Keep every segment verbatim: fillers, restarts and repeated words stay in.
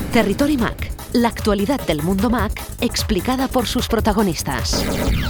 Territory Mac, la actualidad del mundo Mac explicada por sus protagonistas.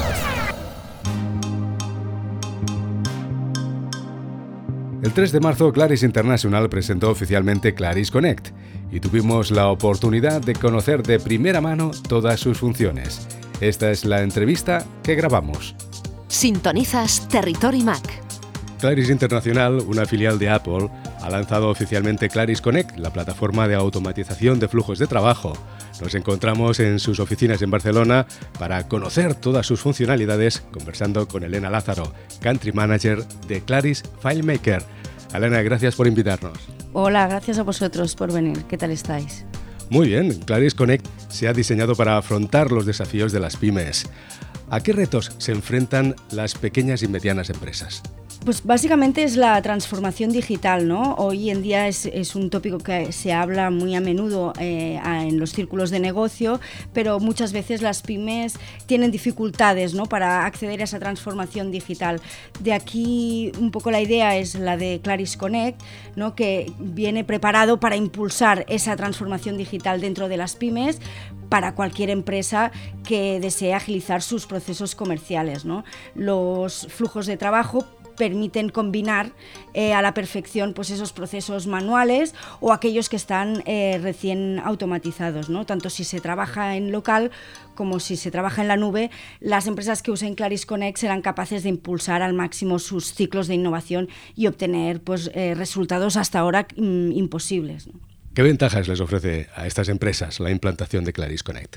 El tres de marzo, Claris International presentó oficialmente Claris Connect y tuvimos la oportunidad de conocer de primera mano todas sus funciones. Esta es la entrevista que grabamos. Sintonizas Territory Mac. Claris International, una filial de Apple, ha lanzado oficialmente Claris Connect, la plataforma de automatización de flujos de trabajo. Nos encontramos en sus oficinas en Barcelona para conocer todas sus funcionalidades, conversando con Elena Lázaro, Country Manager de Claris FileMaker. Elena, gracias por invitarnos. Hola, gracias a vosotros por venir. ¿Qué tal estáis? Muy bien, Claris Connect se ha diseñado para afrontar los desafíos de las pymes. ¿A qué retos se enfrentan las pequeñas y medianas empresas? Pues básicamente es la transformación digital, ¿no? Hoy en día es, es un tópico que se habla muy a menudo eh, en los círculos de negocio, pero muchas veces las pymes tienen dificultades, ¿no?, para acceder a esa transformación digital. De aquí un poco la idea es la de Claris Connect, ¿no?, que viene preparado para impulsar esa transformación digital dentro de las pymes para cualquier empresa que desee agilizar sus procesos comerciales, ¿no? Los flujos de trabajo permiten combinar eh, a la perfección pues esos procesos manuales o aquellos que están eh, recién automatizados, ¿no? Tanto si se trabaja en local como si se trabaja en la nube, las empresas que usen Claris Connect serán capaces de impulsar al máximo sus ciclos de innovación y obtener pues, eh, resultados hasta ahora mm, imposibles, ¿no? ¿Qué ventajas les ofrece a estas empresas la implantación de Claris Connect?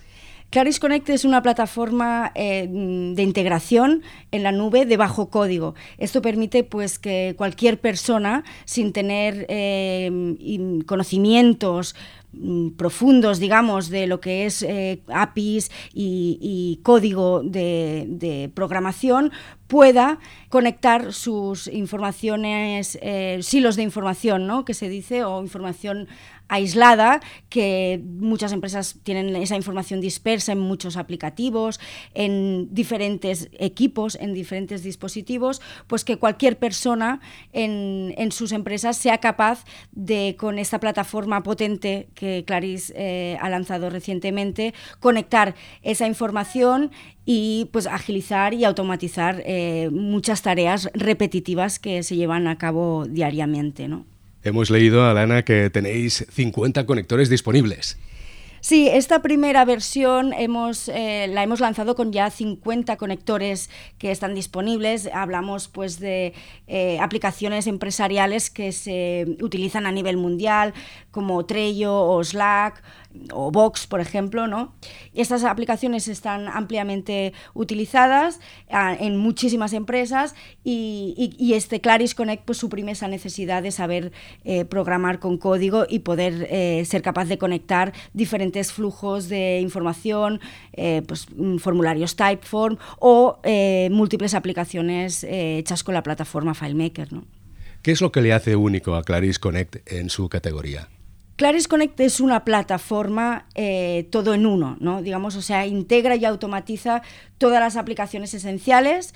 Claris Connect es una plataforma eh, de integración en la nube de bajo código. Esto permite pues, que cualquier persona, sin tener eh, conocimientos profundos, digamos, de lo que es eh, A P Is y, y código de, de programación, pueda conectar sus informaciones, eh, silos de información, ¿no?, que se dice, o información aislada, que muchas empresas tienen esa información dispersa en muchos aplicativos, en diferentes equipos, en diferentes dispositivos, pues que cualquier persona en, en sus empresas sea capaz de, con esta plataforma potente que Claris eh, ha lanzado recientemente, conectar esa información y pues agilizar y automatizar eh, muchas tareas repetitivas que se llevan a cabo diariamente, ¿no? Hemos leído, Elena, que tenéis cincuenta conectores disponibles. Sí, esta primera versión hemos, eh, la hemos lanzado con ya cincuenta conectores que están disponibles. Hablamos pues, de eh, aplicaciones empresariales que se utilizan a nivel mundial, como Trello o Slack o Box, por ejemplo, ¿no? Estas aplicaciones están ampliamente utilizadas a, en muchísimas empresas y, y, y este Claris Connect pues, suprime esa necesidad de saber eh, programar con código y poder eh, ser capaz de conectar diferentes flujos de información, eh, pues, formularios Typeform o eh, múltiples aplicaciones eh, hechas con la plataforma FileMaker, ¿no? ¿Qué es lo que le hace único a Claris Connect en su categoría? Claris Connect es una plataforma eh, todo en uno, ¿no? Digamos, o sea, integra y automatiza todas las aplicaciones esenciales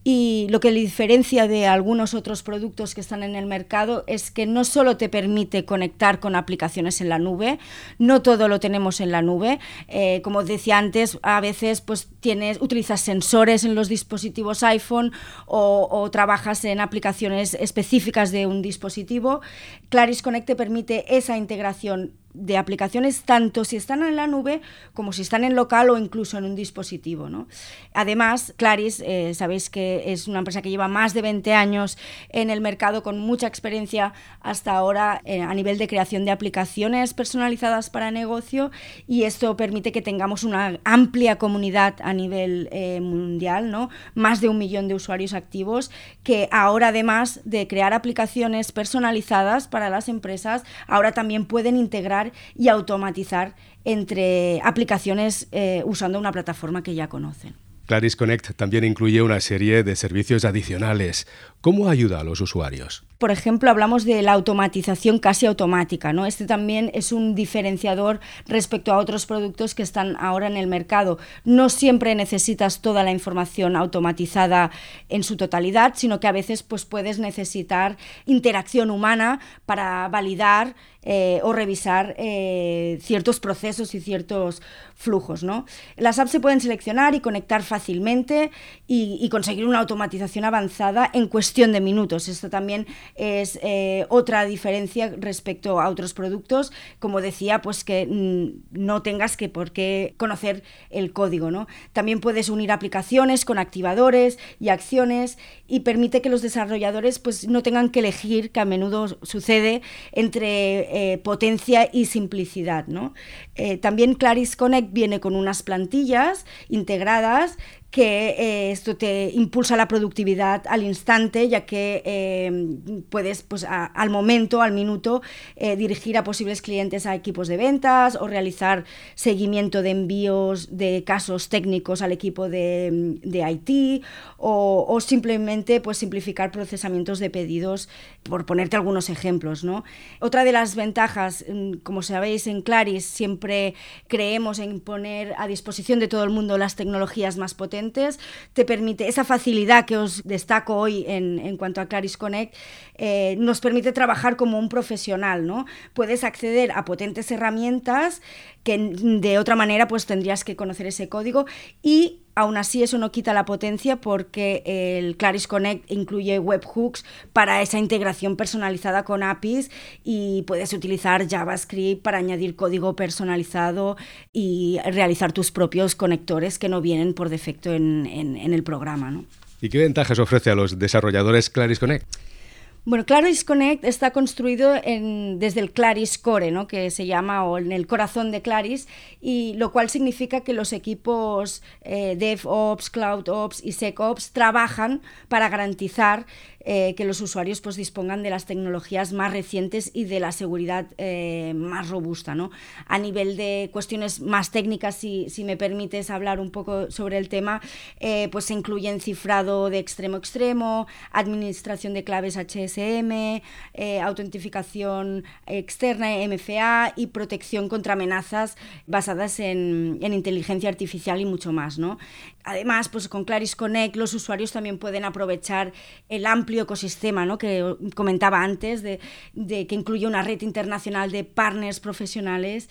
y lo que le diferencia de algunos otros productos que están en el mercado es que no solo te permite conectar con aplicaciones en la nube, no todo lo tenemos en la nube, eh, como decía antes, a veces pues tienes, utilizas sensores en los dispositivos iPhone o, o trabajas en aplicaciones específicas de un dispositivo. Claris Connect te permite esa integración de aplicaciones tanto si están en la nube como si están en local o incluso en un dispositivo, ¿no? Además, Claris, eh, sabéis que es una empresa que lleva más de veinte años en el mercado con mucha experiencia hasta ahora eh, a nivel de creación de aplicaciones personalizadas para negocio y esto permite que tengamos una amplia comunidad a nivel eh, mundial, ¿no? Más de un millón de usuarios activos que ahora, además de crear aplicaciones personalizadas para las empresas, ahora también pueden integrar y automatizar entre aplicaciones eh, usando una plataforma que ya conocen. Claris Connect también incluye una serie de servicios adicionales. ¿Cómo ayuda a los usuarios? Por ejemplo, hablamos de la automatización casi automática, ¿no? Este también es un diferenciador respecto a otros productos que están ahora en el mercado. No siempre necesitas toda la información automatizada en su totalidad, sino que a veces pues, puedes necesitar interacción humana para validar eh, o revisar eh, ciertos procesos y ciertos flujos, ¿no? Las apps se pueden seleccionar y conectar fácilmente y, y conseguir una automatización avanzada en cuestión de minutos. Esto también es eh, otra diferencia respecto a otros productos, como decía, pues que mm, no tengas que por qué conocer el código, ¿no? También puedes unir aplicaciones con activadores y acciones y permite que los desarrolladores pues, no tengan que elegir, que a menudo sucede, entre eh, potencia y simplicidad, ¿no? Eh, también Claris Connect viene con unas plantillas integradas que eh, esto te impulsa la productividad al instante, ya que eh, puedes pues, a, al momento, al minuto, eh, dirigir a posibles clientes a equipos de ventas o realizar seguimiento de envíos de casos técnicos al equipo de, de I T o, o simplemente pues, simplificar procesamientos de pedidos, por ponerte algunos ejemplos, ¿no? Otra de las ventajas, como sabéis, en Claris siempre creemos en poner a disposición de todo el mundo las tecnologías más potentes. Te permite esa facilidad que os destaco hoy en, en cuanto a Claris Connect, eh, nos permite trabajar como un profesional, ¿no? Puedes acceder a potentes herramientas que de otra manera pues tendrías que conocer ese código y aún así eso no quita la potencia porque el Claris Connect incluye webhooks para esa integración personalizada con A P Is y puedes utilizar JavaScript para añadir código personalizado y realizar tus propios conectores que no vienen por defecto en, en, en el programa, ¿no? ¿Y qué ventajas ofrece a los desarrolladores Claris Connect? Bueno, Claris Connect está construido en, desde el Claris Core, ¿no? Que se llama, o en el corazón de Claris, y lo cual significa que los equipos eh, DevOps, CloudOps y SecOps trabajan para garantizar eh, que los usuarios pues, dispongan de las tecnologías más recientes y de la seguridad eh, más robusta, ¿no? A nivel de cuestiones más técnicas, si, si me permites hablar un poco sobre el tema, eh, pues se incluyen cifrado de extremo a extremo, administración de claves H S M, eh, autentificación externa M F A y protección contra amenazas basadas en, en inteligencia artificial y mucho más, ¿no? Además, pues con Claris Connect los usuarios también pueden aprovechar el amplio ecosistema, ¿no? Que comentaba antes, de, de que incluye una red internacional de partners profesionales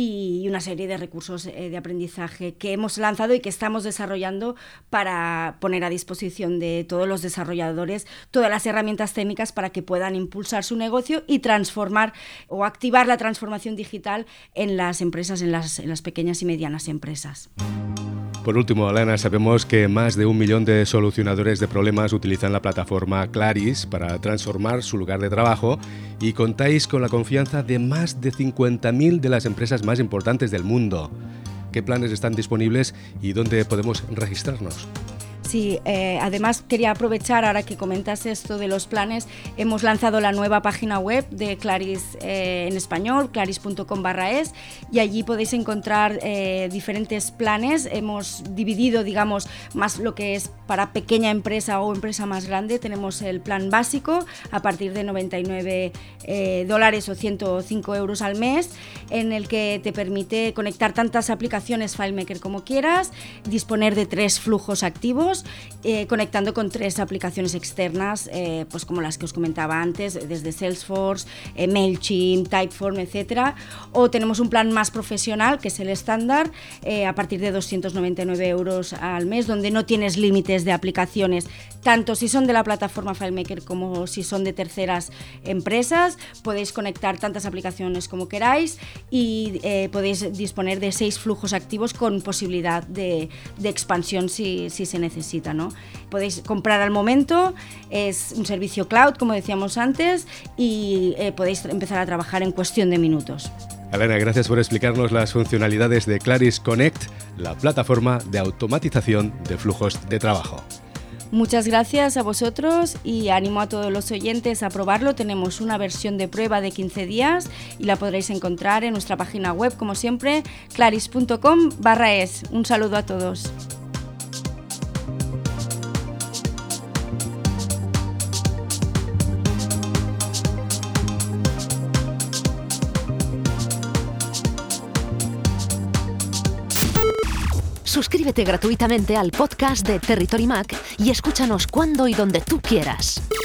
y una serie de recursos eh, de aprendizaje que hemos lanzado y que estamos desarrollando para poner a disposición de todos los desarrolladores todas las herramientas técnicas para que puedan impulsar su negocio y transformar o activar la transformación digital en las empresas, en las, en las pequeñas y medianas empresas. Por último, Elena, sabemos que más de un millón de solucionadores de problemas utilizan la plataforma Claris para transformar su lugar de trabajo y contáis con la confianza de más de cincuenta mil de las empresas más importantes del mundo. ¿Qué planes están disponibles y dónde podemos registrarnos? Sí, eh, además quería aprovechar, ahora que comentas esto de los planes, hemos lanzado la nueva página web de Claris eh, en español, claris punto com barra es, y allí podéis encontrar eh, diferentes planes. Hemos dividido, digamos, más lo que es para pequeña empresa o empresa más grande. Tenemos el plan básico a partir de noventa y nueve eh, dólares o ciento cinco euros al mes, en el que te permite conectar tantas aplicaciones FileMaker como quieras, disponer de tres flujos activos, Eh, conectando con tres aplicaciones externas, eh, pues como las que os comentaba antes, desde Salesforce, eh, MailChimp, Typeform, etcétera. O tenemos un plan más profesional, que es el estándar, eh, a partir de doscientos noventa y nueve euros al mes, donde no tienes límites de aplicaciones, tanto si son de la plataforma FileMaker como si son de terceras empresas. Podéis conectar tantas aplicaciones como queráis y eh, podéis disponer de seis flujos activos con posibilidad de, de expansión si, si se necesita, ¿no? Podéis comprar al momento, es un servicio cloud, como decíamos antes, y eh, podéis empezar a trabajar en cuestión de minutos. Elena, gracias por explicarnos las funcionalidades de Claris Connect, la plataforma de automatización de flujos de trabajo. Muchas gracias a vosotros y animo a todos los oyentes a probarlo. Tenemos una versión de prueba de quince días y la podréis encontrar en nuestra página web, como siempre, claris punto com barra es. Un saludo a todos. Suscríbete gratuitamente al podcast de Territory Mac y escúchanos cuando y donde tú quieras.